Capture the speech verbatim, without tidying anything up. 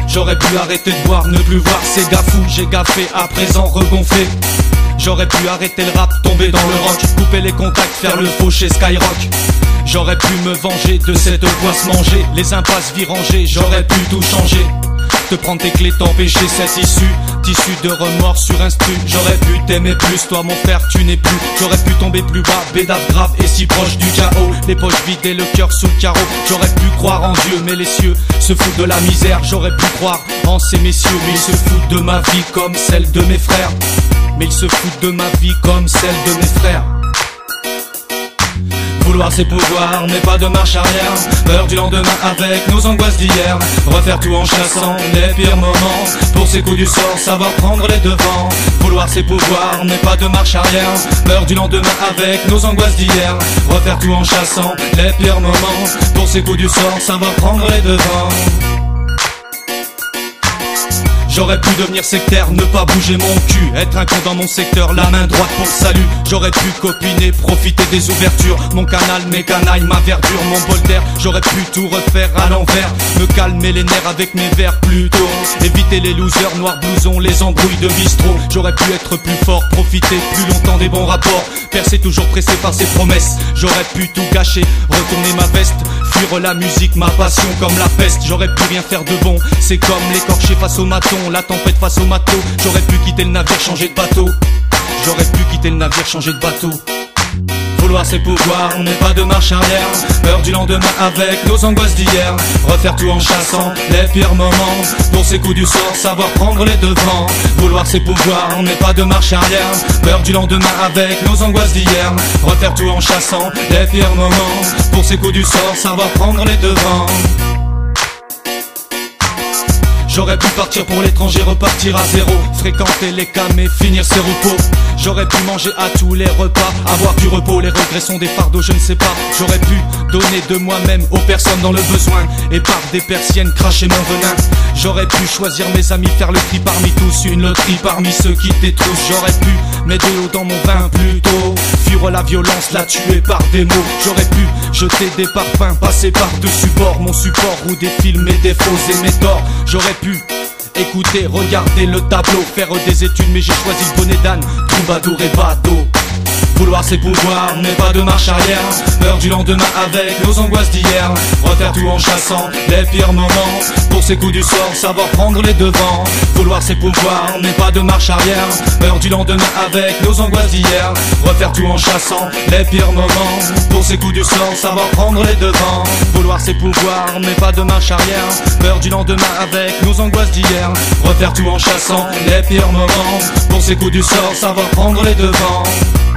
J'aurais pu arrêter de boire, ne plus voir ces gars fous. J'ai gaffé, à présent regonflé. J'aurais pu arrêter le rap, tomber dans le rock, couper les contacts, faire le faux chez Skyrock. J'aurais pu me venger de cette poisse manger, les impasses virangées, j'aurais pu tout changer. Te prendre tes clés, t'empêcher cette issue, tissu de remords sur instru. J'aurais pu t'aimer plus, toi mon frère tu n'es plus. J'aurais pu tomber plus bas, bédave grave et si proche du chaos. Les poches vides et le cœur sous le carreau. J'aurais pu croire en Dieu, mais les cieux se foutent de la misère. J'aurais pu croire en ces messieurs, mais ils se foutent de ma vie comme celle de mes frères. Mais ils se foutent de ma vie comme celle de mes frères. Vouloir c'est pouvoir, mais pas de marche arrière. Peur du lendemain avec nos angoisses d'hier. Refaire tout en chassant les pires moments. Pour ces coups du sort, savoir prendre les devants. Vouloir c'est pouvoir, mais pas de marche arrière. Peur du lendemain avec nos angoisses d'hier. Refaire tout en chassant les pires moments. Pour ces coups du sort, savoir prendre les devants. J'aurais pu devenir sectaire, ne pas bouger mon cul. Être un con dans mon secteur, la main droite pour le salut. J'aurais pu copiner, profiter des ouvertures. Mon canal, mes canailles, ma verdure, mon bol d'air. J'aurais pu tout refaire à l'envers. Me calmer les nerfs avec mes vers plutôt. Éviter les losers, noirs blousons, les embrouilles de bistrot. J'aurais pu être plus fort, profiter plus longtemps des bons rapports. Percer toujours pressé par ses promesses. J'aurais pu tout gâcher, retourner ma veste. Fuir la musique, ma passion comme la peste. J'aurais pu rien faire de bon, c'est comme l'écorché face au maton. La tempête face au matelot. J'aurais pu quitter le navire, changer de bateau. J'aurais pu quitter le navire, changer de bateau. Vouloir c'est pouvoir, mais pas de marche arrière. Peur du lendemain avec nos angoisses d'hier. Refaire tout en chassant les pires moments. Pour ces coups du sort, savoir prendre les devants. Vouloir c'est pouvoir, mais pas de marche arrière. Peur du lendemain avec nos angoisses d'hier. Refaire tout en chassant les pires moments. Pour ces coups du sort, savoir prendre les devants. J'aurais pu partir pour l'étranger, repartir à zéro. Fréquenter les cams et finir ses repos. J'aurais pu manger à tous les repas, avoir du repos. Les regrets sont des fardeaux, je ne sais pas. J'aurais pu donner de moi-même aux personnes dans le besoin. Et par des persiennes cracher mon venin. J'aurais pu choisir mes amis, faire le tri parmi tous. Une loterie parmi ceux qui détroussent. J'aurais pu mettre de l'eau dans mon vin plutôt. Fuir la violence, la tuer par des mots. J'aurais pu jeter des parfums, passer par-dessus bord. Mon support ou des films et des faux et mes torts. J'aurais pu écouter, regarder le tableau, faire des études, mais j'ai choisi le bonnet d'âne, troubadour et bateau. Vouloir c'est pouvoir, mais pas de marche arrière. Peur du lendemain avec nos angoisses d'hier. Refaire tout en chassant les pires moments. Pour ces coups du sort, savoir prendre les devants. Vouloir c'est pouvoir, mais pas de marche arrière. Peur du lendemain avec nos angoisses d'hier. Refaire tout en chassant les pires moments. Pour ces coups du sort, savoir prendre les devants. Vouloir c'est pouvoir, mais pas de marche arrière. Peur du lendemain avec nos angoisses d'hier. Refaire tout en chassant les pires moments. Pour ces coups du sort, savoir prendre les devants.